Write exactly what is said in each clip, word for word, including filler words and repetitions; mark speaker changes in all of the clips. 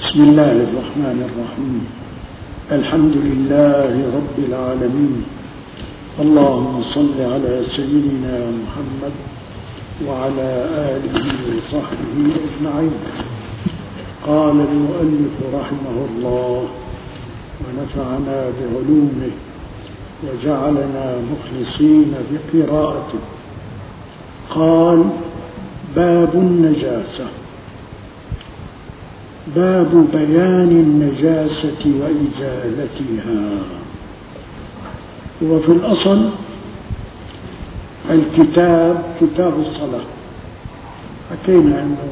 Speaker 1: بسم الله الرحمن الرحيم. الحمد لله رب العالمين. اللهم صل على سيدنا محمد وعلى آله وصحبه أجمعين. قال المؤلف رحمه الله ونفعنا بعلومه وجعلنا مخلصين بقراءته. قال: باب النجاسة. باب بيان النجاسة وإزالتها. وفي الأصل الكتاب كتاب الصلاة. حكينا أنه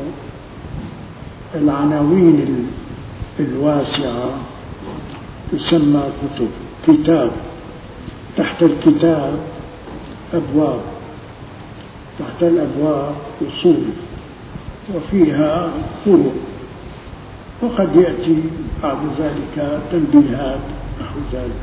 Speaker 1: العناوين الواسعة تسمى كتب. كتاب، تحت الكتاب أبواب، تحت الأبواب أصول، وفيها فروع، وقد يأتي بعد ذلك تنبيهات نحو ذلك.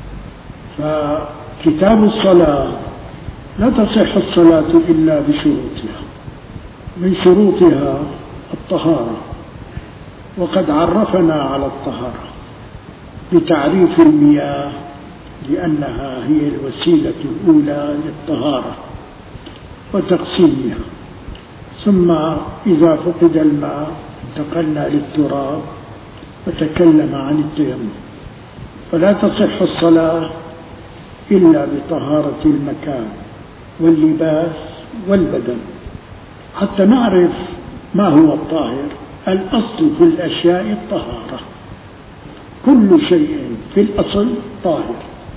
Speaker 1: فكتاب الصلاة لا تصح الصلاة إلا بشروطها. من شروطها الطهارة، وقد عرفنا على الطهارة بتعريف المياه لأنها هي الوسيلة الأولى للطهارة وتقسيمها. ثم إذا فقد الماء انتقلنا للتراب وتكلم عن التيمم. فلا تصح الصلاة إلا بطهارة المكان واللباس والبدن. حتى نعرف ما هو الطاهر، الأصل في الأشياء الطهارة، كل شيء في الأصل طاهر.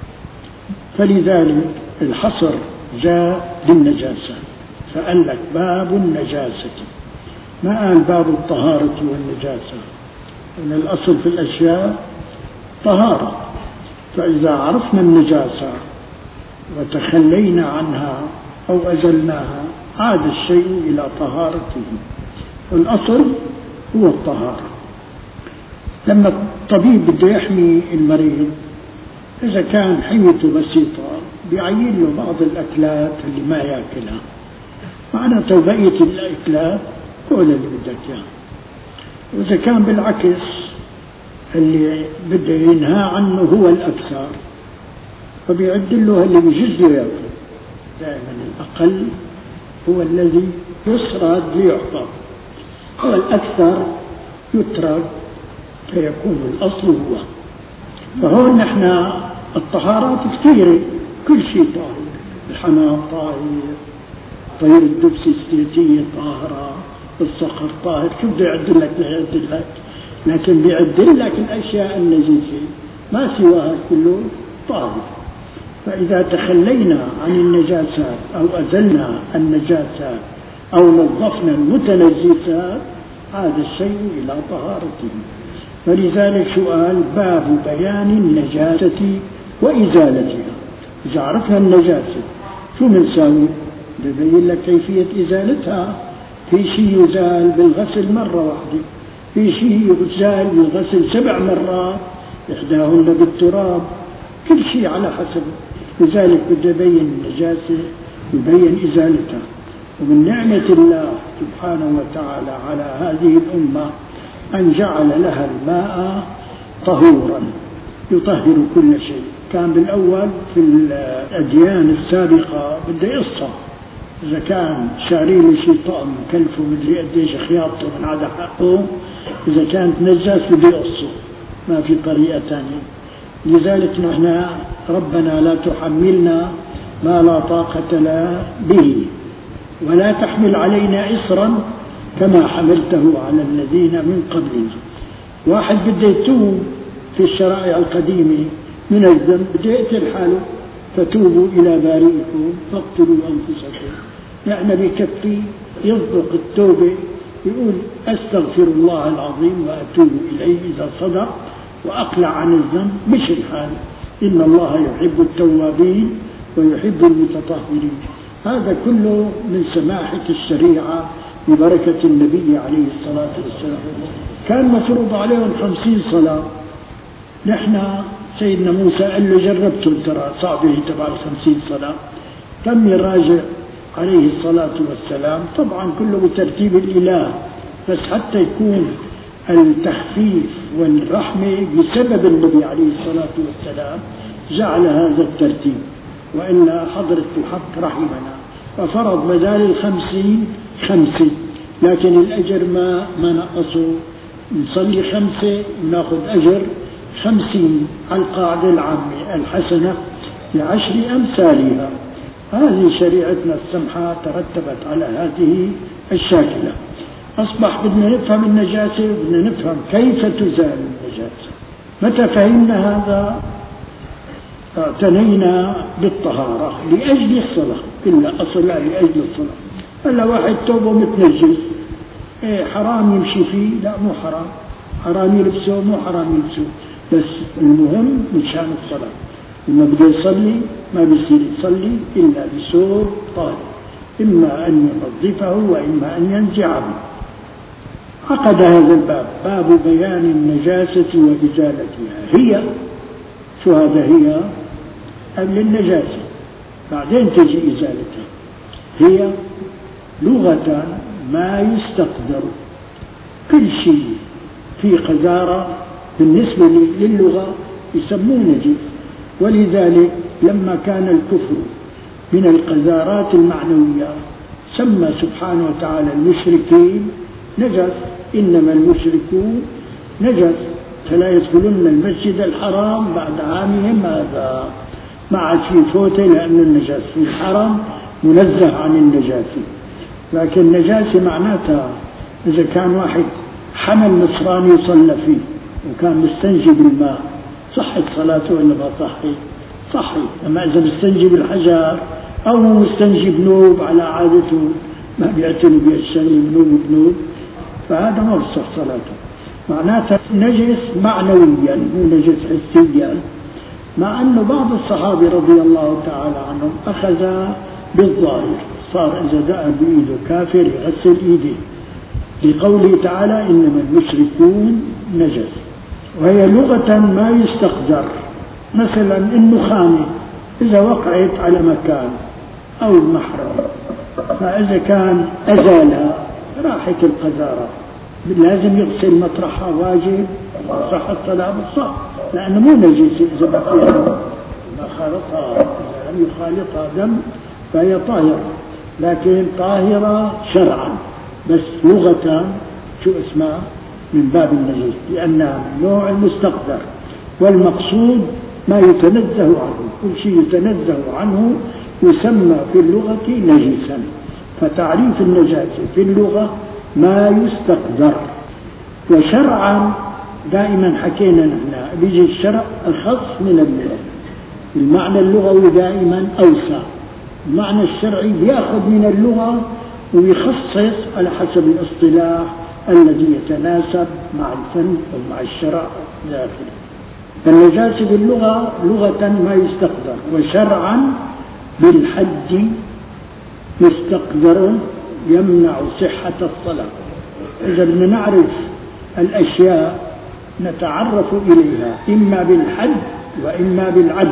Speaker 1: فلذلك الحصر جاء للنجاسة، فقال لك باب النجاسة، ما قال باب الطهارة والنجاسة، إن الأصل في الأشياء طهارة. فإذا عرفنا النجاسة وتخلينا عنها أو أزلناها عاد الشيء إلى طهارته، والأصل هو الطهارة. لما الطبيب بده يحمي المريض، إذا كان حميته بسيطة بيعين له بعض الأكلات اللي ما يأكلها، معناته بقية الأكلات كل اللي بدك إياه. وإذا كان بالعكس اللي بده ينهى عنه هو الأكثر، فبيعد له اللي بيجوز له يأكل. دائما الأقل هو الذي يسرد ليعطى، والأكثر يترك فيكون الأصل هو. فهون نحن الطهارات كثيرة، كل شيء طاهر. الحمام طاهر، طير الدبس السليتية طاهرة، الصخر طاهر. شو بده يعدل لك؟ بده يعدل لك، لكن بيعدل لك الأشياء النجسة، ما سواها كله طاهر. فإذا تخلينا عن النجاسات أو أزلنا النجاسات أو نظفنا المتنجسات عاد الشيء إلى طهارته. فلذلك سؤال باب بيان النجاسة وإزالتها. إذا عرفنا النجاسة شو بنساوي؟ ببين لك كيفية إزالتها. في شيء يزال بالغسل مرة واحدة، في شيء يزال بالغسل سبع مرات، إحداهن بالتراب، كل شيء على حسب. لذلك بده يبين النجاسة ويبين إزالتها. ومن نعمة الله سبحانه وتعالى على هذه الأمة أن جعل لها الماء طهورا يطهر كل شيء. كان بالأول في الأديان السابقة بده يقصى، إذا كان شاري له شيء طقم كلفه مدري قديش خياطته من عدا حقه، إذا كانت نجاس بده يقصه، ما في طريقة ثانية. لذلك نحن ربنا لا تحملنا ما لا طاقة لنا به ولا تحمل علينا إصرا كما حملته على الذين من قبلنا. واحد بده يتوب في الشرائع القديمة من الذنب، بده يقتل حاله، فتوبوا إلى بارئكم فاقتلوا أنفسكم. يعني بكفي يصدق التوبة، يقول أستغفر الله العظيم وأتوب إليه إذا صدق وأقلع عن الذنب، مش الحال. إن الله يحب التوابين ويحب المتطهرين. هذا كله من سماحة الشريعة ببركة النبي عليه الصلاة والسلام. كان مفروض عليهم خمسين صلاة. نحن سيدنا موسى قال له جربتم ترى صعبه تبع الخمسين صلاة. تم يراجع عليه الصلاة والسلام، طبعا كله بترتيب الإله، بس حتى يكون التخفيف والرحمة بسبب النبي عليه الصلاة والسلام جعل هذا الترتيب، وإلا حضرة الحق رحمنا ففرض بدال الخمسين خمسة، لكن الأجر ما ما نقصه، نصلي خمسة وناخذ أجر خمسين على القاعدة العامة الحسنة بعشر أمثالها. هذه شريعتنا السمحة ترتبت على هذه الشاكلة. أصبح بدنا نفهم النجاسة وبدنا نفهم كيف تزال النجاسة. متى فهمنا هذا اعتنينا بالطهارة لأجل الصلاة، إلا أصلا لأجل الصلاة. هلا واحد توبه متنجس، إيه حرام يمشي فيه؟ لا مو حرام، حرام يلبسه؟ مو حرام يلبسه، بس المهم مشان الصلاة. لما بده يصلي ما بيصير يصلي إلا بثوب طاهر، إما أن ينظفه وإما أن ينزعه. عقد هذا الباب باب بيان النجاسة وإزالتها. هي شو هذا؟ هي قبل النجاسة بعدين تجي إزالتها. هي لغة ما يستقدر، كل شيء في قذارة بالنسبة للغة يسموه نجس. ولذلك لما كان الكفر من القذارات المعنوية سمى سبحانه وتعالى المشركين نجس، إنما المشركون نجس فلا يدخلن المسجد الحرام بعد عامهم هذا. ما عاد في فوته لأن النجاس في الحرم منزه عن النجاسة. لكن النجاسة معناتها إذا كان واحد حمل نصراني يصلى فيه وكان مستنجي بالماء صحت صلاته ولا ما صحت؟ صحت. أما إذا مستنجي بالحجر أو مستنجي بنوب على عادته ما بيعتنوا بهالشغل بنوب بنوب فهذا ما بصح صلاته. معناتها نجس معنويا مو نجس حسيا. مع أن بعض الصحابة رضي الله تعالى عنهم أخذ بالظاهر، صار إذا دعا بإيده كافر يغسل إيده لقوله تعالى إنما المشركون نجس. وهي لغة ما يستقدر، مثلا النخامة إذا وقعت على مكان أو المحرم فإذا كان أزالها راحت القذارة لازم يغسل مطرحها واجب، صح الصلاة بالصح لأنه مو نجس. إذا بقيها ما خالطها إذا لم يخالطها دم فهي طاهرة، لكن طاهرة شرعا بس لغة شو اسمها من باب النجس لأنها من نوع المستقدر. والمقصود ما يتنزه عنه، كل شيء يتنزه عنه يسمى في اللغة نجسا. فتعريف النجاسة في اللغة ما يستقدر. وشرعا دائما حكينا نحن بيجي الشرع أخص من اللغة، المعنى اللغوي دائما أوسع، المعنى الشرعي يأخذ من اللغة ويخصص على حسب الاصطلاح الذي يتناسب مع الفن ومع الشرع داخله. فالنجاسة باللغة لغة ما يستقدر، وشرعا بالحد مستقدر يمنع صحة الصلاة. إذا بدنا نعرف الأشياء نتعرف إليها إما بالحد وإما بالعد.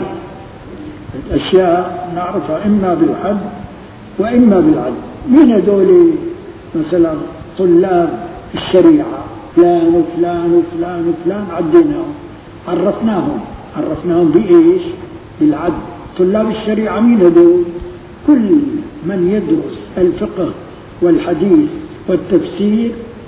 Speaker 1: الأشياء نعرفها إما بالحد وإما بالعد. مين هذول؟ مثلا طلاب الشريعة فلان وفلان وفلان وفلان عديناهم عرفناهم عرفناهم بإيش؟ بالعد. طلاب الشريعة مين هذول؟ كل من يدرس الفقه والحديث والتفسير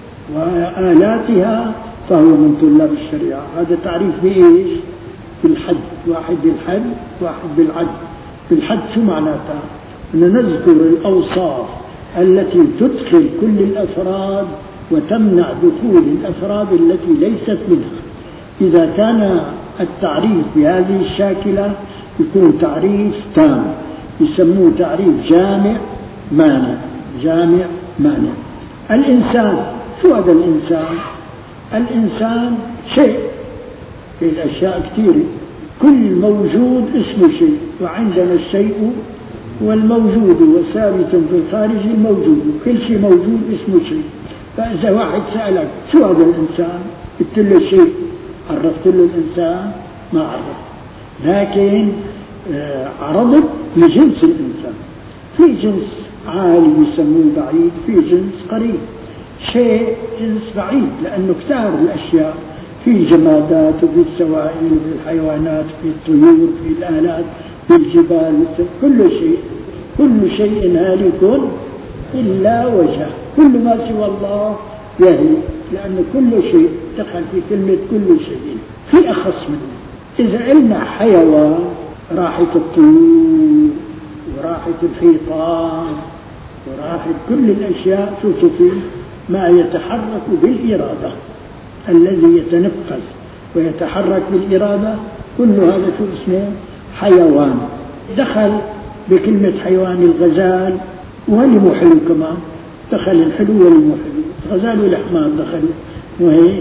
Speaker 1: وآلاتها فهو من طلاب الشريعة. هذا تعريف بإيش؟ بالحد، واحد بالحد واحد بالعد. بالحد شو معناتها؟ أن نذكر الأوصاف التي تدخل كل الأفراد وتمنع دخول الأفراد التي ليست منها. إذا كان التعريف بهذه الشاكلة يكون تعريف تام، يسموه تعريف جامع مانع. جامع مانع. الإنسان شو هذا الإنسان؟ الإنسان شيء، في الأشياء كثيرة، كل موجود اسمه شيء، وعندنا الشيء والموجود وثابت في الخارج الموجود، كل شيء موجود اسمه شيء. فإذا واحد سألك شو هذا الإنسان؟ قلت له شيء، عرفت له الإنسان؟ ما عرف، لكن عرضت لجنس الإنسان. في جنس عالي يسموه بعيد، في جنس قريب. شيء جنس بعيد، لأنه كثار الأشياء، في الجمادات وفي السوائل وفي الحيوانات، في الطيور، في الآلات، في الجبال، كل شيء كل شيء هالك إلا وجهه، كل ما سوى الله يهلك، لأن كل شيء دخل في كلمة كل شيء، في أخص منه. إذا قلنا حيوان راحت الطيور وراحت الحيطان وراحت كل الأشياء، شو في ما يتحرك بالإرادة، الذي يتنفس ويتحرك بالإرادة، كل هذا شو اسمه حيوان. دخل بكلمة حيوان الغزال، وهل مو حلو كمان، دخل الحلو والمو حلو، غزال والحمار دخل، وهي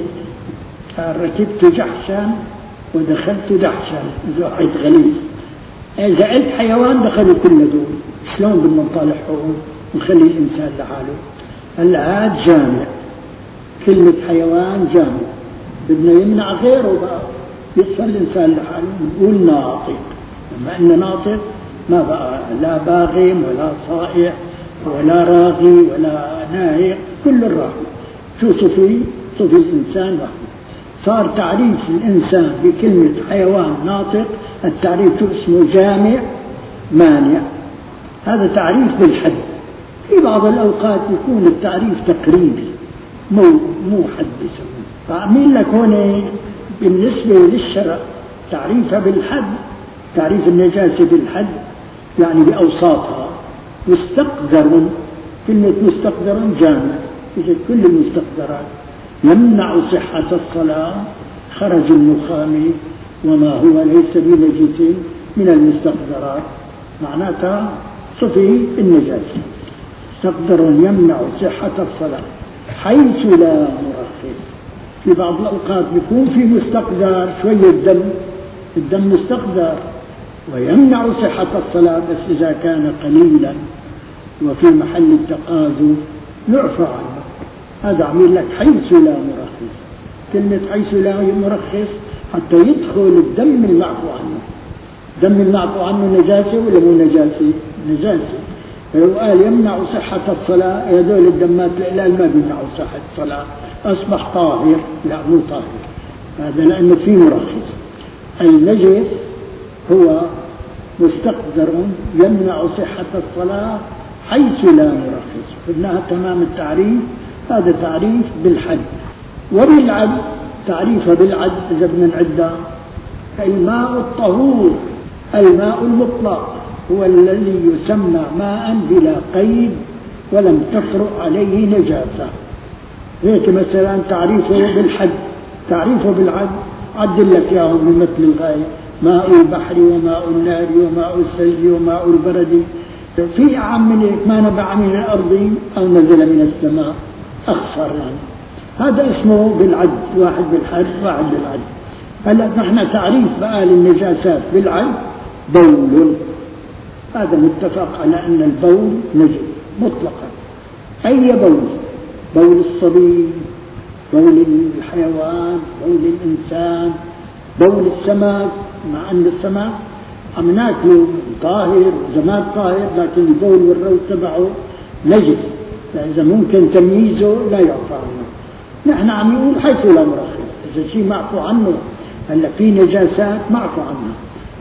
Speaker 1: ركبت جحشا ودخلت دحشا، إذا واحد غليظ. إذا قلت حيوان دخلوا كل دول، شلون بدنا نطالعهم ونخلي الإنسان لحاله؟ هلا هذا جامع، كلمة حيوان جامع، بدنا يمنع غيره بقى، يصفى الإنسان لحاله، نقول ناطق. لما إن ناطق ما بقى لا باغم ولا صائع ولا راغي ولا ناهق، كل الراغي. شو صفي؟ صفي الإنسان وحده. صار تعريف الإنسان بكلمة حيوان ناطق، التعريف شو اسمه؟ جامع مانع. هذا تعريف بالحد. في بعض الأوقات يكون التعريف تقريبي، مو مو حد يسمونه. فأعمل لك هنا بالنسبة للشرع تعريفها بالحد، تعريف النجاسة بالحد يعني بأوصافها. مستقدر، كلمة مستقدر جامع، إذا كل المستقدرات يمنع صحة الصلاة، خرج النخامي وما هو ليس بنجس من المستقدرات، معناتها صفي النجاسة. مستقدر يمنع صحة الصلاة حيث لا مرخص. في بعض الأوقات بيكون في مستقدر شوية دم، الدم مستقدر ويمنع صحة الصلاة، بس إذا كان قليلا وفي محل التقاذف يعفى عنه. هذا عمل لك حيث لا مرخص. كلمة حيث لا مرخص حتى يدخل الدم المعفو عنه. دم المعفو عنه نجاسة ولا مو نجاسة؟ نجاسة. فلو قال يمنع صحة الصلاة، هذول الدمات الإلال ما بيمنعوا صحة الصلاة، أصبح طاهر. لا مو طاهر، هذا لأنه فيه مرخص. النجس هو مستقدر يمنع صحة الصلاة حيث لا مرخص. قلناها تمام التعريف. هذا تعريف بالحد. وبالعد تعريفها بالعد إذا بدنا نعدها: الماء الطهور، الماء المطلق هو الذي يسمى ماء بلا قيد ولم تطرأ عليه نجاسة. هيك مثلا تعريفه بالحد. تعريفه بالعد عدل لك اياهم بمثل الغاية: ماء البحر وماء النار وماء الثلج وماء البرد. في أعم من هيك: ما نبع من الأرض أو نزل من السماء أخسر. يعني هذا اسمه بالعد، واحد بالحد واحد بالعد. هلا نحن تعريف بقى للنجاسات بالعد: بول. هذا متفق على أن البول نجس مطلقا. أي بول؟ بول الصبي، بول الحيوان، بول الإنسان، بول السمك، مع أن السمك عم ناكله طاهر وزماد طاهر، لكن البول والروث تبعه نجس، فإذا ممكن تمييزه لا يعفى عنه. نحن عم نقول حيث لا مرخص، إذا شيء معفو عنه. هلا في نجاسات معفو عنها،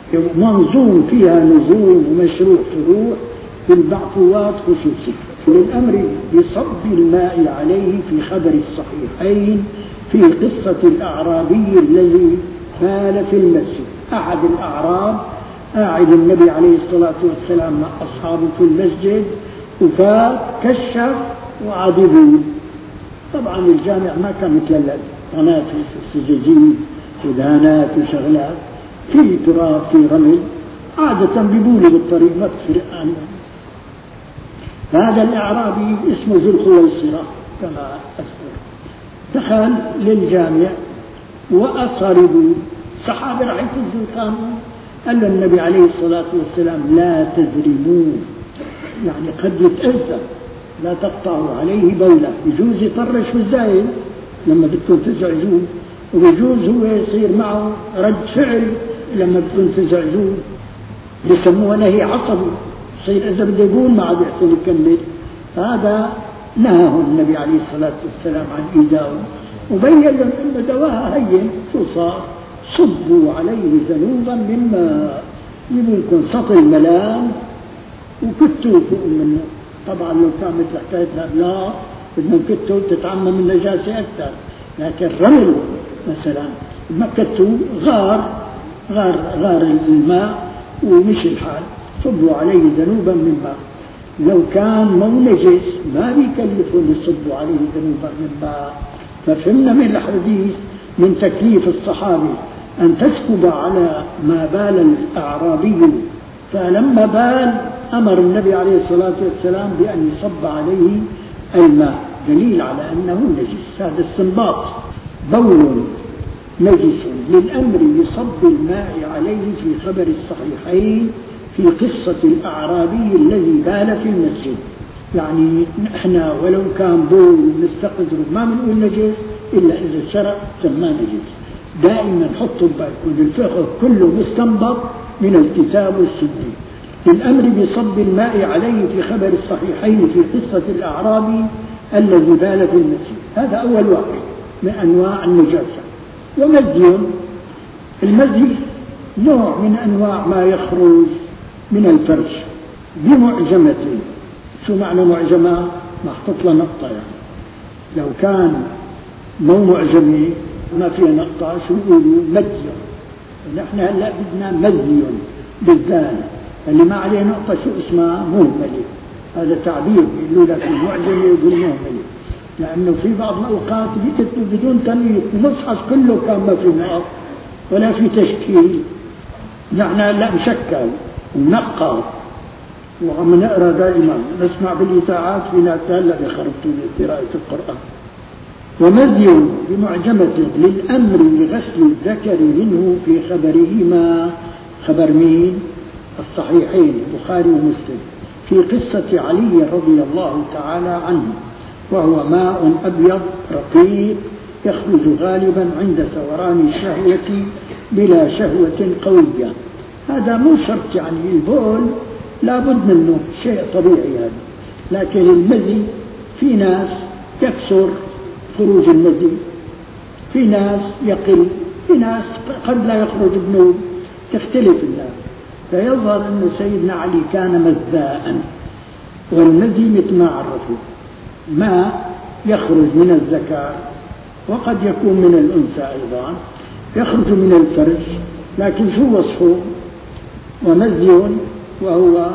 Speaker 1: منظوم فيها نزول ومشروع فروع، في المعفوات خصوصي. للأمر بصب الماء عليه في خبر الصحيحين في قصة الأعرابي الذي فال في المسجد. أحد الأعراب قاعد النبي عليه الصلاة والسلام مع أصحابه في المسجد، وفات كشف وعذبوا. طبعا الجامع ما كان مثل قناة وسجاجيد ودهانات وشغلات، في تراب في رمل، عادة بيبولوا بالطريق ما تفرق عنه. هذا الأعرابي اسمه ذو الخويصرة كما أذكر، دخل للجامع وأصربوا. صحابة راح يفوزوا كانوا، قال له النبي عليه الصلاة والسلام: لا تزرموه، يعني قد يتأذى، لا تقطعوا عليه بوله. يجوز يطرش في الزايد لما بدكم تزعجوه، ويجوز هو يصير معه رد فعل لما بدكم تزعجوه، بسموه نهي عصبي، يصير إذا بده يقول ما عاد يحسن يكمل. هذا نهاه النبي عليه الصلاة والسلام عن إيذائه وبين لهم أن دواها هين شو صار؟ صبوا عليه ذنوبا مما يمكن سطل الملام وكتوا فوق منه. طبعا لو كان مثل حكايتنا لا بدنا كتوا تتعمم من النجاسة أكثر، لكن رمل مثلا ما كتوا غار غار غار الماء ومشي الحال. صبوا عليه ذنوبا من ماء. لو كان مو نجس ما بيكلفون يصبوا عليه ذنوبا من ماء. ففهمنا من الحديث من تكليف الصحابي أن تسكب على ما بال الأعرابي، فلما بال أمر النبي عليه الصلاة والسلام بأن يصب عليه الماء، دليل على أنه نجس. هذا استنباط. بول نجس للأمر بصب الماء عليه في خبر الصحيحين في قصة الأعرابي الذي بال في المسجد. يعني احنا ولو كان بول نستقدر ما بنقول نجس إلا إذا الشرع سماه نجس. دائما حطوا بالكم الفقه كله مستنبط من الكتاب والسنة. للأمر بصب الماء عليه في خبر الصحيحين في قصة الأعرابي الذي بال في المسجد. هذا أول واحد من أنواع النجاسة. ومزي، المزي نوع من أنواع ما يخرج من الفرج بمعجمة. شو معنى معجمة؟ محطوط له نقطة. يعني لو كان مو معجمة ما فيها نقطة شو يقولوا؟ مزي. نحن هلأ بدنا مزي بالذال اللي ما عليه نقطة شو اسمها؟ مهملة. هذا تعبير يقولوا لك المعجمة يقول مهملة، لأنه في بعض الأوقات بيكتبوا بدون تمييز المصحف كله كان ما في نقط ولا في تشكيل. نحن لا نشكل ونقط وعم نقرأ دائما نسمع بالإذاعات في ناس هلا بيخربطوا قراءة القرآن. ومزي بمعجمة للأمر بغسل الذكر منه في خبرهما، خبر مين؟ الصحيحين البخاري ومسلم، في قصة علي رضي الله تعالى عنه، وهو ماء أبيض رقيق يخرج غالبا عند ثوران الشهوة بلا شهوة قوية. هذا مو شرط، يعني البول لا بد منه شيء طبيعي هذا، لكن المزي في ناس يكثر خروج المزي، في ناس يقل، في ناس قد لا يخرج بنوب، تختلف الناس. فيظهر أن سيدنا علي كان مذاء. والمزي مثل ما عرفوا ماء يخرج من الذكر وقد يكون من الأنثى أيضا، يخرج من الفرج، لكن شو وصفه؟ ومزي وهو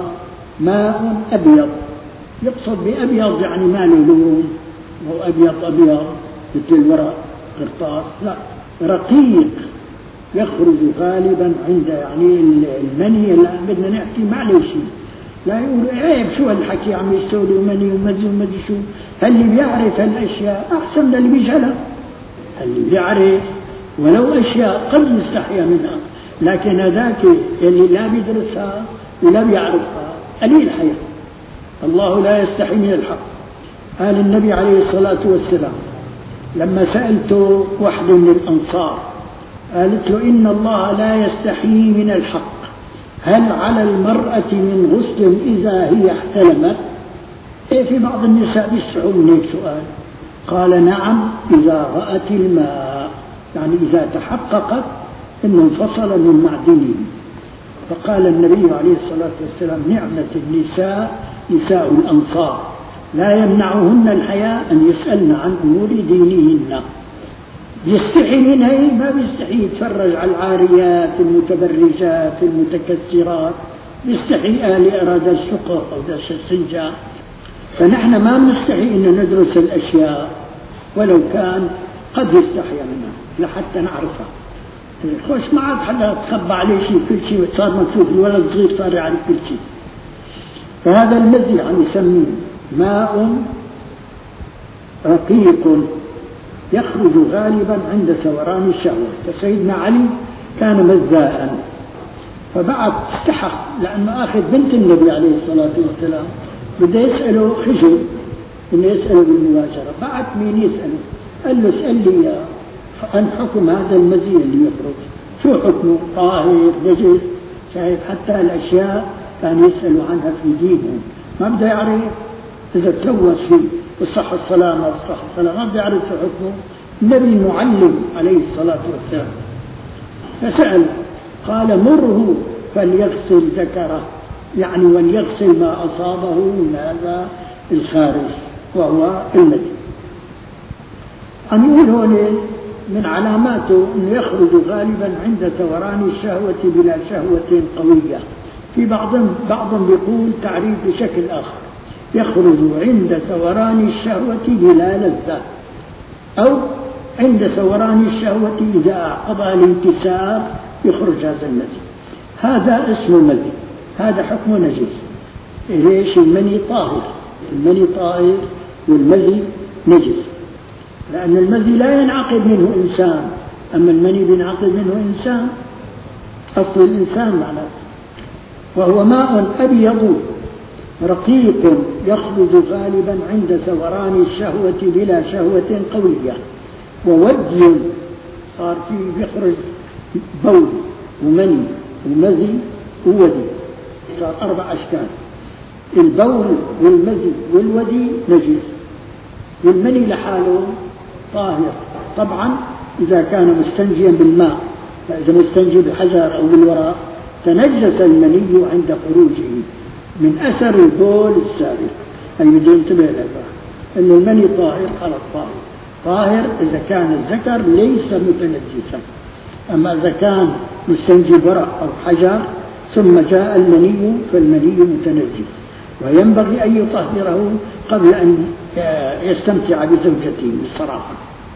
Speaker 1: ماء أبيض. يقصد بأبيض يعني ما له لون، هو أبيض أبيض مثل الورق قرطاس، لا، رقيق يخرج غالبا عند يعني المني. لا بدنا نحكي ما له شيء، لا يقولوا عيب شو هالحكي عم يستولوا مني ومزي ومزي شو. اللي بيعرف هالأشياء أحسن من اللي بيجهلها. اللي بيعرف ولو أشياء قد يستحيا منها، لكن هذاك اللي لا بيدرسها ولا بيعرفها قليل حياة. الله لا يستحي من الحق. قال النبي عليه الصلاة والسلام لما سألته واحد من الأنصار قالت له إن الله لا يستحي من الحق، هل على المرأة من غسل إذا هي احتلمت؟ إيه في بعض النساء بيستحوا من هيك سؤال. قال نعم إذا رأت الماء، يعني إذا تحققت أنه انفصل من معدنه. فقال النبي عليه الصلاة والسلام نعمة النساء نساء الأنصار لا يمنعهن الحياء أن يسألن عن أمور دينهن. يستحي منها ما بيستحي يتفرج على العاريات المتبرجات المتكسرات، بيستحي آل أراد السقط أو داش السنجاء. فنحن ما بنستحي أن ندرس الأشياء ولو كان قد يستحي منها لحتى نعرفها. خوش ما عاد حدا تخبى عليه شيء، كل شيء صار مكتوب، الولد صغير صار يعرف كل شيء. فهذا الذي عم يسميه ماء رقيق يخرج غالبا عند ثوران الشهوة. فسيدنا علي كان مذاء، فبعد استحق لأنه أخذ بنت النبي عليه الصلاة والسلام بده يسأله خجل إنه يسأله بالمباشرة. بعد مين يسأله؟ قال له اسأل لي عن حكم هذا المزي اللي يخرج، شو حكمه؟ طاهر نجس؟ شايف حتى الأشياء كان يسألوا عنها في دينهم، ما بده يعرف إذا تلوث فيه وصح الصلاة ما بصح الصلاة ما بيعرف حكمه. النبي معلم عليه الصلاة والسلام فسأل قال مره فليغسل ذكره، يعني وليغسل ما أصابه من هذا الخارج وهو المذي. عم يقول هون من علاماته أنه يخرج غالبا عند ثوران الشهوة بلا شهوة قوية. في بعضهم بعضهم بيقول تعريف بشكل آخر، يخرج عند ثوران الشهوة بلا لذة، أو عند ثوران الشهوة إذا أعقبها الانكسار يخرج هذا المذي. هذا اسمه مذي، هذا حكمه نجس. ليش؟ المني طاهر، المني طاهر والمذي نجس، لأن المذي لا ينعقد منه إنسان، أما المني بينعقد منه إنسان، أصل الإنسان معناه. وهو ماء أبيض رقيق يخرج غالبا عند ثوران الشهوة بلا شهوة قوية. وودي صار فيه بيخرج بول ومني ومذي وودي، صار أربع أشكال. البول والمذي والودي نجس، والمني لحاله طاهر طبعا إذا كان مستنجيا بالماء، فإذا مستنجي بحجر أو بالوراء تنجس المني عند خروجه من أثر البول السابق. أي بده ينتبه لهذا أن المني طاهر على الطاهر، طاهر إذا كان الذكر ليس متنجسا. أما إذا كان مستنجي برق أو حجر ثم جاء المني فالمني متنجس، وينبغي أن يطهره قبل أن يستمتع بزوجته بصراحة.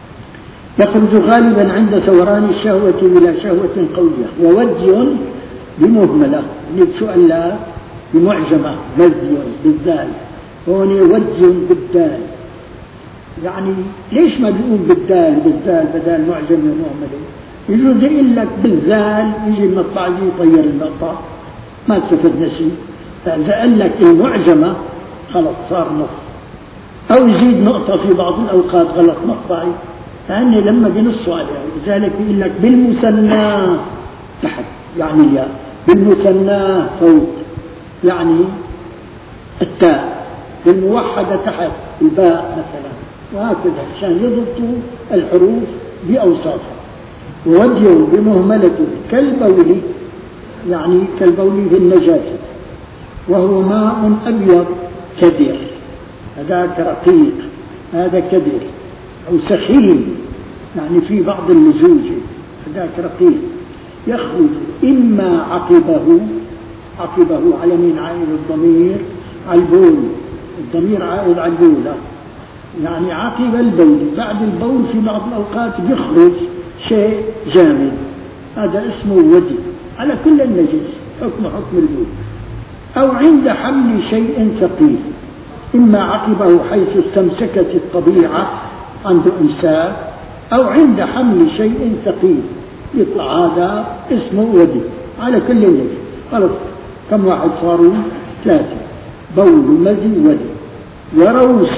Speaker 1: يخرج غالبا عند ثوران الشهوة بلا شهوة قوية. وودي بمهملة، شؤلاء بمعجمة، مذي بالذال، هون ودي بالدال. يعني ليش ما بيقول بالدال بالدال بدال معجمة ومهملة؟ يجوز يقول لك بالذال، يجي المطبع يجي يطير المقطع ما استفدنا شيء. فإذا قال لك المعجمة خلط صار نص، أو يزيد نقطة في بعض الأوقات غلط مقطعي، لأن لما بنصوا عليها. لذلك يقول لك بالمثنى تحت يعني الياء، بالمثنى فوق يعني التاء، بالموحدة تحت الباء مثلا، وهكذا عشان يضبطوا الحروف بأوصافها. وودي بمهملة كالبول، يعني كالبول في النجاسة. وهو ماء أبيض كدر، هذاك رقيق، هذا كدر، أو سخين يعني في بعض اللزوج، هذاك رقيق. يخرج إما عقبه، عقبه على من عائد الضمير على البول، الضمير عائد على البول، يعني عقب البول، بعد البول في بعض الأوقات يخرج شيء جامد، هذا اسمه ودي. على كل النجس حكم حكم البول. أو عند حمل شيء ثقيل، إما عقبه حيث استمسكت الطبيعة عنده إمساك، أو عند حمل شيء ثقيل يطلع هذا اسمه ودي. على كل النجس. خلص كم واحد صاروا؟ ثلاثة: بول مذي ودي. وروس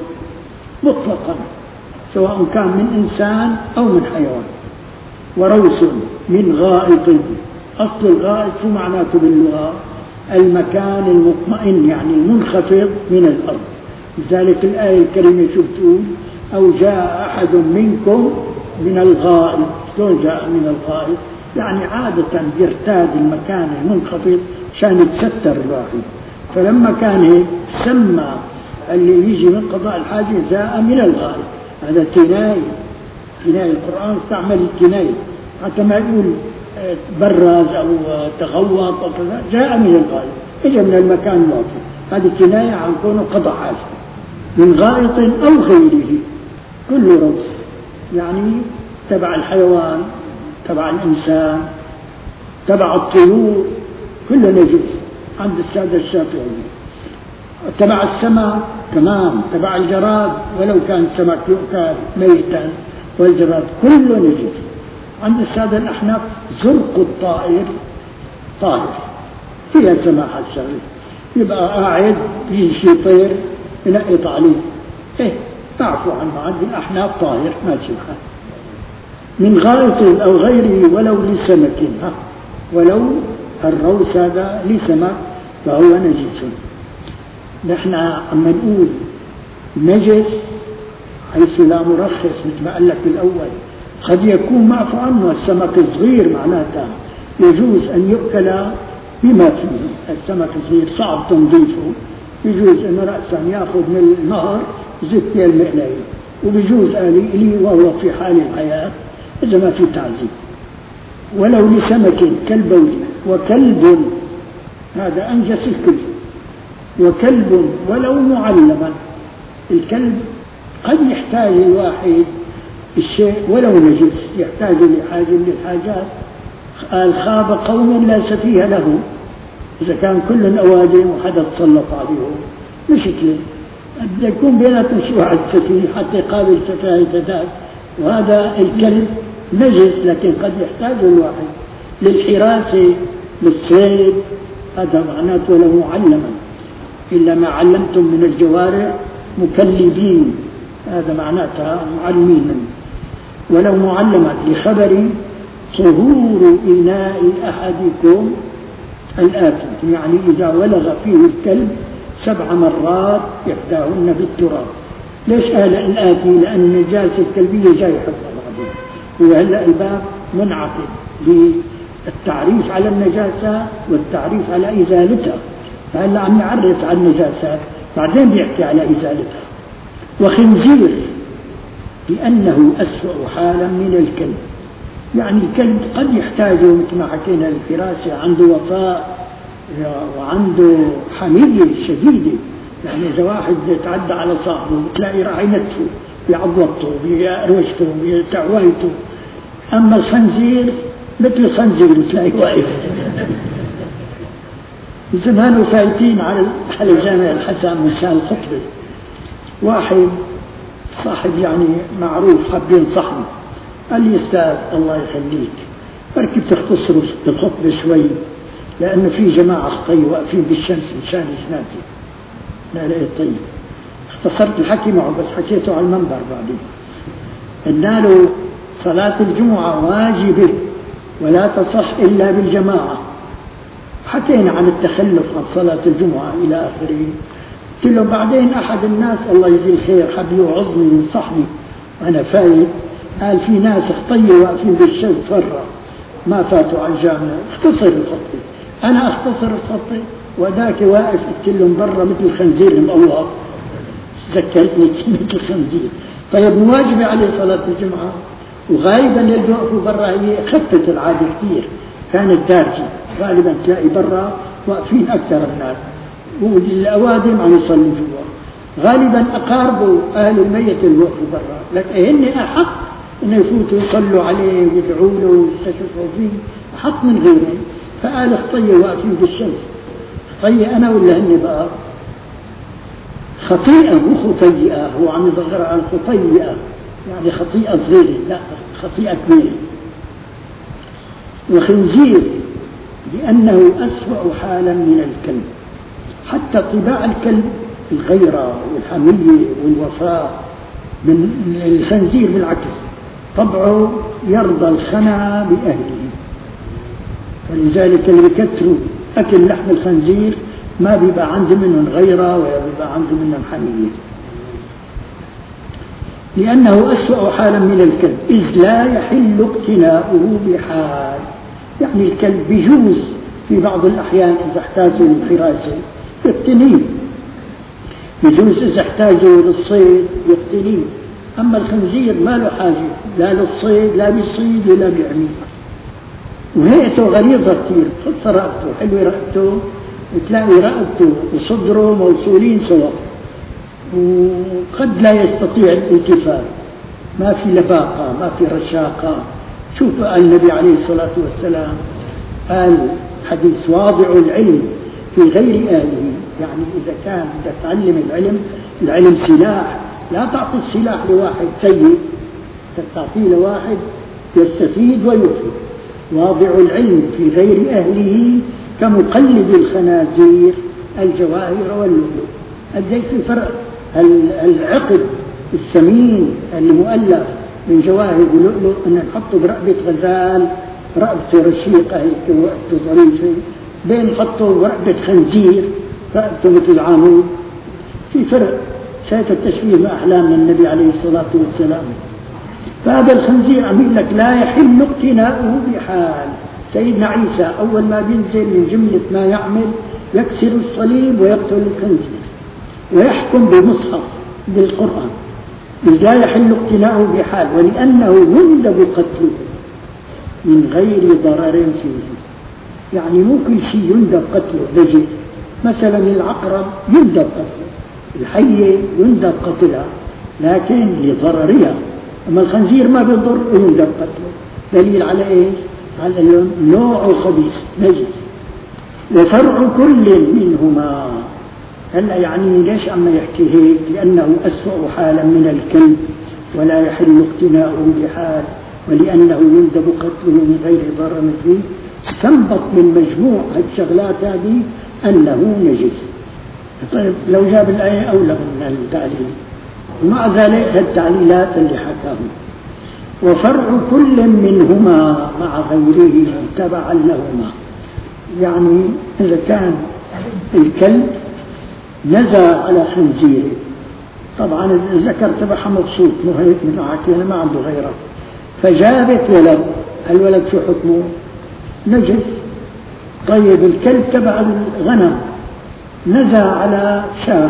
Speaker 1: مطلقا سواء كان من إنسان أو من حيوان. وروس من غائط، أصل الغائط شو معناته باللغة؟ المكان المطمئن يعني المنخفض من الأرض. لذلك الآية الكريمة شو بتقول؟ أو جاء أحد منكم من الغائط. شلون جاء من الغائط؟ يعني عادة يرتاد المكان المنخفض عشان يتستر الواحد، فلما كان هيك سمى اللي يجي من قضاء الحاجة جاء من الغائط. هذا كناية، كناية. القرآن استعمل الكناية حتى ما يقول برز أو تغوط أو كذا، جاء من الغائط، إجا من المكان الواطي. هذه كناية عن كونه قضاء حاجة من غائط أو غيره. كل روس يعني تبع الحيوان، تبع الإنسان، تبع الطيور، كل نجس عند السادة الشافعيين. تبع السماء كمان، تبع الجراد ولو كان السمك يؤكل ميتا، والجراد كله نجس. عند السادة الأحناف زرق الطائر طاهر، فيها سماحة الشغل، يبقى قاعد يجي شي طير ينقط عليه، إيه تعفو عنه. عند الأحناف طاهر ما تشبه من غائط أو غيره ولو لسمك، ها ولو الروس هذا لسمك فهو نجس. نحن عم نقول نجس حيث لا مرخص مثل ما قال لك بالأول. قد يكون معفو عنه، السمك الصغير معناتها يجوز أن يؤكل بما فيه. السمك الصغير صعب تنظيفه، يجوز أنه رأسا يأخذ من النهر زيت فيها المقلاية، وبيجوز آلي وهو في حال الحياة إذا ما في تعذيب. ولو لسمك كالبول وكلب، هذا أنجس الكل، وكلب ولو معلما. الكلب قد يحتاج الواحد الشيء ولو نجس، يحتاج لحاجة من الحاجات. قال خاب قوم لا سفيه له، إذا كان كل الأوادم وحدا تسلط عليهم مشكلة، بده يكون بيناتهم شي واحد سفيه حتى يقابل سفاهة ذاك. وهذا الكلب نجس، لكن قد يحتاج الواحد للحراسة للصيد، هذا معناته ولو معلما. إلا ما علمتم من الجوارح مكلبين، هذا معناتها معلمين. ولو معلما لخبر طهور إناء أحدكم الآتي، يعني إذا ولغ فيه الكلب سبع مرات إحداهن بالتراب. ليش قال الآتي؟ لأن النجاسة الكلبية جاي حفظها بعدين. وهلأ الباب منعقد للتعريف على النجاسة والتعريف على إزالتها، فهلأ عم يعرف على النجاسات بعدين بيحكي على إزالتها. وخنزير لأنه أسوأ حالا من الكلب، يعني الكلب قد يحتاجه مثل ما حكينا الفراسة، عنده وفاء وعنده حمية شديدة. يعني إذا واحد يتعدى على صاحبه بتلاقي راح ينتفه بيعضوته بيروشته بتعويته. أما الخنزير مثل الخنزير بتلاقي واقف. زمان فايتين على على جامع الحسن مشان الخطبة، واحد صاحب يعني معروف حب ينصحني، قال لي أستاذ الله يخليك بركي بتختصروا الخطبة شوي، لأنه في جماعة خطي واقفين بالشمس مشان جناتي. لا لا طيب، اختصرت الحكي معه بس حكيته على المنبر بعدين. قلنا له صلاة الجمعة واجبة ولا تصح إلا بالجماعة. حكينا عن التخلف عن صلاة الجمعة إلى آخره. قلت له بعدين أحد الناس الله يجزيه الخير حب يوعظني وينصحني وأنا فايت، قال في ناس خطية واقفين بالشمس فرة ما فاتوا على الجامع، اختصر الخطة. أنا اختصر الخطة وذاك واقف قلت لهم برا مثل الخنزير المقوط، ذكرتني مثل الخنزير. طيب مواجبة عليه صلاة الجمعة، وغالبا اللي يوقفوا برا هي خفت العادة كثير، كانت دارجة غالبا تلاقي برا واقفين أكثر الناس، والأوادم عم يصلوا جوا. غالبا أقاربوا أهل الميت اللي وقفوا برا، لكن هن أحق إنه يفوتوا يصلوا عليه ويدعوا له ويستشفوا فيه، أحق من غيرهم. فقال خطية واقفين بالشمس. خطية أنا ولا هن بقى؟ خطيئة مو خطيئة، هو عم يصغر عن خطيئة، يعني خطيئة صغيرة، لا خطيئة كبيرة. وخنزير لأنه أسوأ حالا من الكلب، حتى طباع الكلب الغيرة والحمية والوفاء. من الخنزير بالعكس طبعه يرضى الخنا بأهله، فلذلك اللي بكثروا أكل لحم الخنزير ما بيبقى عنده منهم غيرة ولا بيبقى عنده منهم حمية. لأنه أسوأ حالا من الكلب إذ لا يحل اقتناؤه بحال، يعني الكلب بيجوز في بعض الأحيان إذا احتاجوا للحراسة يقتنيه، يجوز إذا احتاجوا للصيد يقتنيه. أما الخنزير ما له حاجة لا للصيد لا بيصيد ولا بيعمي، وهيئته غليظة كثير، خص رقبته حلوة رقبته، تلاقي رقبته وصدره موصولين سوا، وقد لا يستطيع الالتفات، ما في لباقة ما في رشاقة. شوف النبي عليه الصلاة والسلام قال حديث واضع العلم في غير أهله، يعني إذا كان بدك تعلم العلم، العلم سلاح، لا تعطي السلاح لواحد سيء، تعطيه لواحد يستفيد ويفيد. واضع العلم في غير أهله كمقلد الخنازير الجواهر واللؤلؤ. أديك في فرق العقد الثمين اللي مؤلف من جواهر ولؤلؤ أن نحطه برقبة غزال، رقبته رشيقة هيك ورقبته ظريفة، بين نحطه برقبة خنزير رقبته مثل العامود. في فرق. شايف التشبيه بأحلام النبي عليه الصلاة والسلام. فهذا الخنزير عم يقول لك لا يحل اقتناؤه بحال. سيدنا عيسى أول ما بينزل من جملة ما يعمل يكسر الصليب ويقتل الخنزير ويحكم بمصحف بالقرآن، لا يحل اقتناؤه بحال، ولأنه يندب قتله من غير ضرر فيه. يعني مو كل شيء يندب قتله نجس. مثلا العقرب يندب قتله، الحية يندب قتلها لكن لضررها، أما الخنزير ما بيضر ويندب قتله. دليل على إيش؟ على أنه نوع خبيث نجس. وفرع كل منهما. هلا يعني ليش عم يحكي هيك؟ لأنه أسوأ حالا من الكلب ولا يحل اقتناؤه بحال، ولأنه يندب قتله من غير ضرر فيه. استنبط من مجموع الشغلات هذه أنه نجس. طيب لو جاب الآية أولى من التعليل، ومع ذلك التعليلات اللي حكاهم. وفرع كل منهما مع غيره تبعا لهما. يعني إذا كان الكلب نزع على خنزيره، طبعا الذكر تبعها مبسوط مو هيك من عاكينا ما عنده غيره، فجابت ولد، الولد شو حكمه؟ نجس. طيب الكلب تبع الغنم نزع على شاة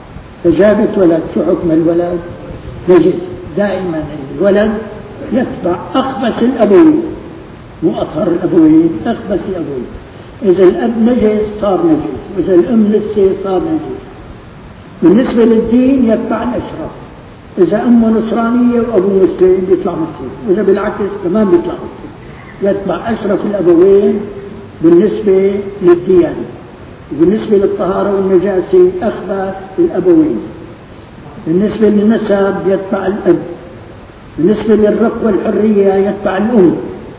Speaker 1: فجابت ولد، شو حكم الولد؟ نجس. دائما الولد يتبع أخبث الأبوين، مو أطهر الأبوين، أخبث الأبوين. إذا الأب نجس صار نجس، وإذا الأم لسه صار نجس. بالنسبة للدين يتبع الأشراف، إذا أمه نصرانية وأبوه مسلم بيطلع مسلم، وإذا بالعكس كمان بيطلع مسلم. يتبع أشرف الأبوين بالنسبة للديانة. بالنسبة للطهارة والنجاسة أخبث الأبوين. بالنسبة للنسب يتبع الأب. بالنسبة للرق والحرية يتبع الأم،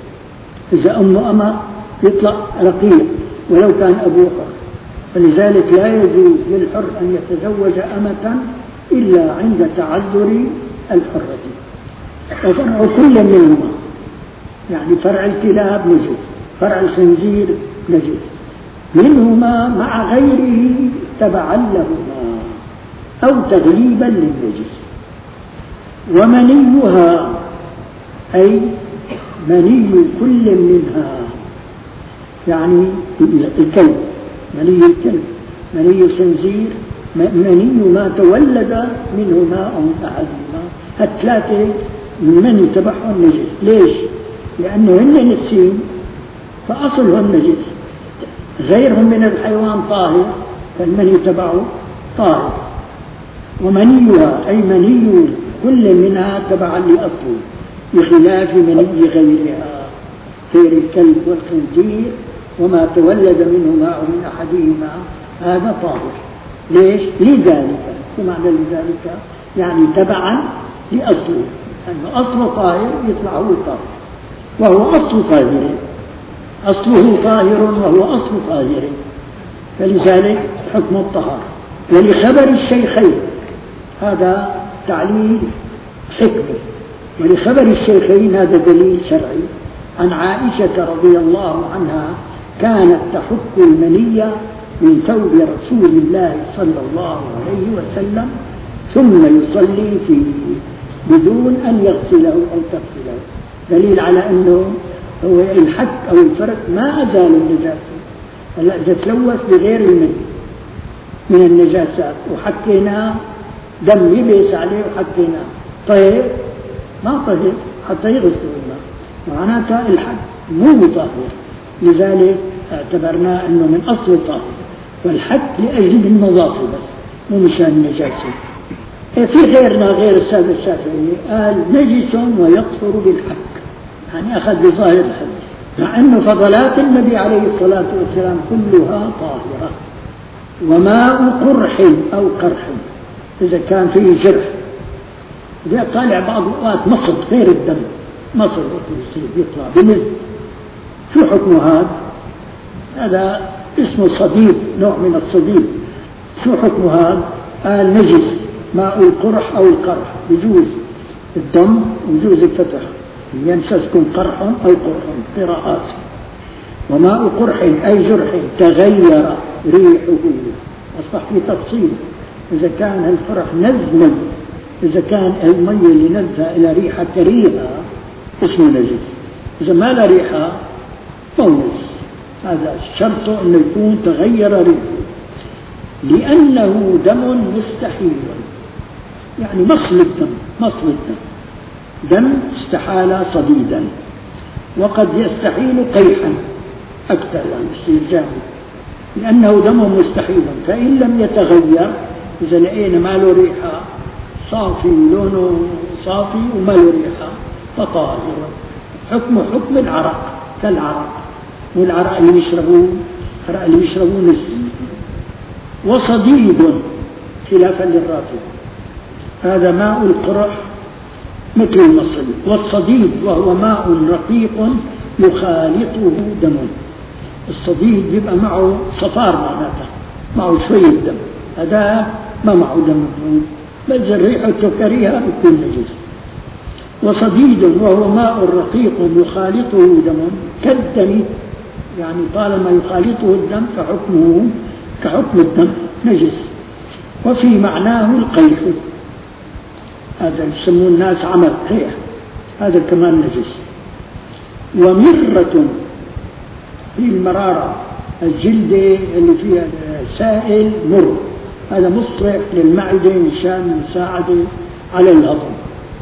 Speaker 1: إذا أمه أمة يطلع رقيق ولو كان أبوه حر. فلذلك لا يجوز للحر أن يتزوج أمة إلا عند تعذر الحرة. وفرع كل منهما، يعني فرع الكلاب نجس، فرع الخنزير نجس، منهما مع غيره تبعا لهما أو تغليبا للنجس. ومنيها أي مني كل منها، يعني الكلب مني الكلب، مني الخنزير، مني ما تولد منهما أو من أحدهما. هالثلاثة المني تبعهم نجس. ليش؟ لأنه هن نسين فأصلهم نجس، غيرهم من الحيوان طاهر فالمني تبعه طاهر. ومنيها أي مني كل منها تبعا لأصله بخلاف مني غيرها، غير الكلب والخنزير وما تولد منهما أو من أحدهما هذا طاهر. ليش؟ لذلك. ومعنى لذلك يعني تبعا لأصله، أنه أصله طاهر يطلع هو طاهر، وهو أصل طاهر، أصله طاهر وهو أصل طاهر، فلذلك حكم الطهارة. ولخبر الشيخين، هذا تعليل حكمة، ولخبر الشيخين هذا دليل شرعي. عن عائشة رضي الله عنها كانت تحك المنية من ثوب رسول الله صلى الله عليه وسلم ثم يصلي فيه بدون أن يغسله أو تغسله. دليل على أنه هو الحك أو الفرق ما أزال النجاسة. هلا إذا تلوث بغير المني من النجاسات وحكيناه دم يبس عليه وحكيناه طيب ما طهر حتى يغسله الماء، معناتها الحك مو مطهر، لذلك اعتبرناه أنه من أصل طاهر. والحك لأجل النظافة بس مو مشان النجاسة. في غيرنا غير السادة الشافعي قال نجس ويطهر بالحك، يعني أخذ بظاهر الحديث، مع أن فضلات النبي عليه الصلاة والسلام كلها طاهرة. وماء قرح أو قرح إذا كان فيه جرح، إذا طالع بعض الأوقات مصد غير الدم، مصد يطلع بمز، شو حكم هذا؟ هذا اسمه صديد، نوع من الصديد. شو حكم هذا؟ قال نجس. ماء القرح أو القرح بجوز الدم وجوز الفتح، يمسسكم قرح أو قرح قراءات. وماء قرح أي جرح تغير ريحه، أصبح في تفصيل، إذا كان الفرح نزل، إذا كان المية اللي نزلها إلى ريحة كريهة اسمه نجس، إذا ما لا ريحة فهو نجس. هذا شرطه أنه يكون تغير ريحه، لأنه دم مستحيل، يعني مصل الدم، مصل الدم دم استحال صديدا، وقد يستحيل قيحا أكثر، يعني يصير جامد، لأنه دم مستحيل. فإن لم يتغير، إذا لقينا ما له ريحة، صافي لونه صافي وما له ريحة، فطاهر، حكمه حكم العرق كالعرق، والعرق اللي يشربوه العرق اللي يشربوه نسي. وصديد خلافا للرافضة، هذا ماء القرح مثل المصل. والصديد وهو ماء رقيق يخالطه دم، الصديد يبقى معه صفار، معناتها معه شوية دم، هذا ما معه دم، بس ريحته كريهة يكون نجس. وصديد وهو ماء رقيق يخالطه دم كالدم، يعني طالما يخالطه الدم فحكمه كحكم الدم نجس. وفي معناه القيح، هذا يسمون الناس عمل قيح، هذا كمان نجس. ومرة في المرارة، الجلدة اللي فيها سائل مر، هذا مصلح للمعدة مشان مساعدة على الهضم.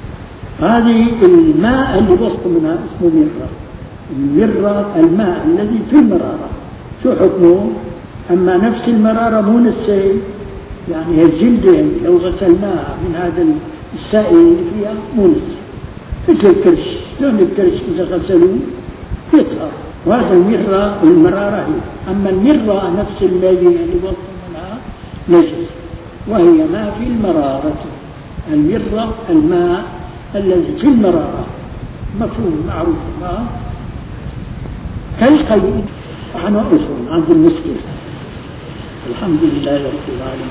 Speaker 1: هذه الماء اللي وسط منها اسمه مرة. المرة الماء الذي في المرارة، شو حكمه؟ أما نفس المرارة مو السائل، يعني الجلدة لو غسلناها من هذا السائل اللي فيها مو السائل، مثل الكرش، لون الكرش إذا غسلوه يطهر، وهذا المرة والمرارة هي. أما المرة نفس الماء اللي وسط منها نجس، وهي ما في المرارة. المرة الماء الذي في المرارة، مفهوم معروف. كالقيء نحن أصول عند المسكر. الحمد لله رب العالمين.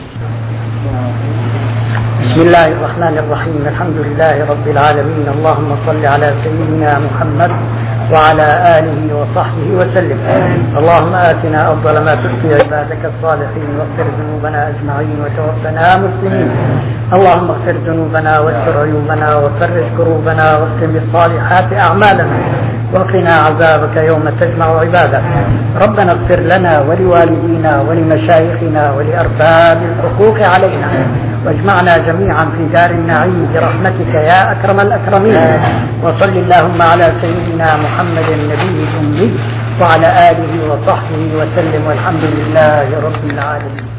Speaker 2: بسم الله الرحمن الرحيم، الحمد لله رب العالمين، اللهم صل على سيدنا محمد وعلى آله وصحبه وسلم. اللهم آتنا أفضل ما تؤتي عبادك الصالحين، واغفر ذنوبنا أجمعين وتوفنا مسلمين. اللهم اغفر ذنوبنا واستر عيوبنا وفرج كروبنا واختم بالصالحات أعمالنا، وقنا عذابك يوم تجمع عبادك. ربنا اغفر لنا ولوالدينا ولمشايخنا ولأرباب الحقوق علينا، واجمعنا جميعا في دار النعيم برحمتك يا أكرم الأكرمين. وصل اللهم على سيدنا محمد النبي الأمي وعلى آله وصحبه وسلم، والحمد لله رب العالمين.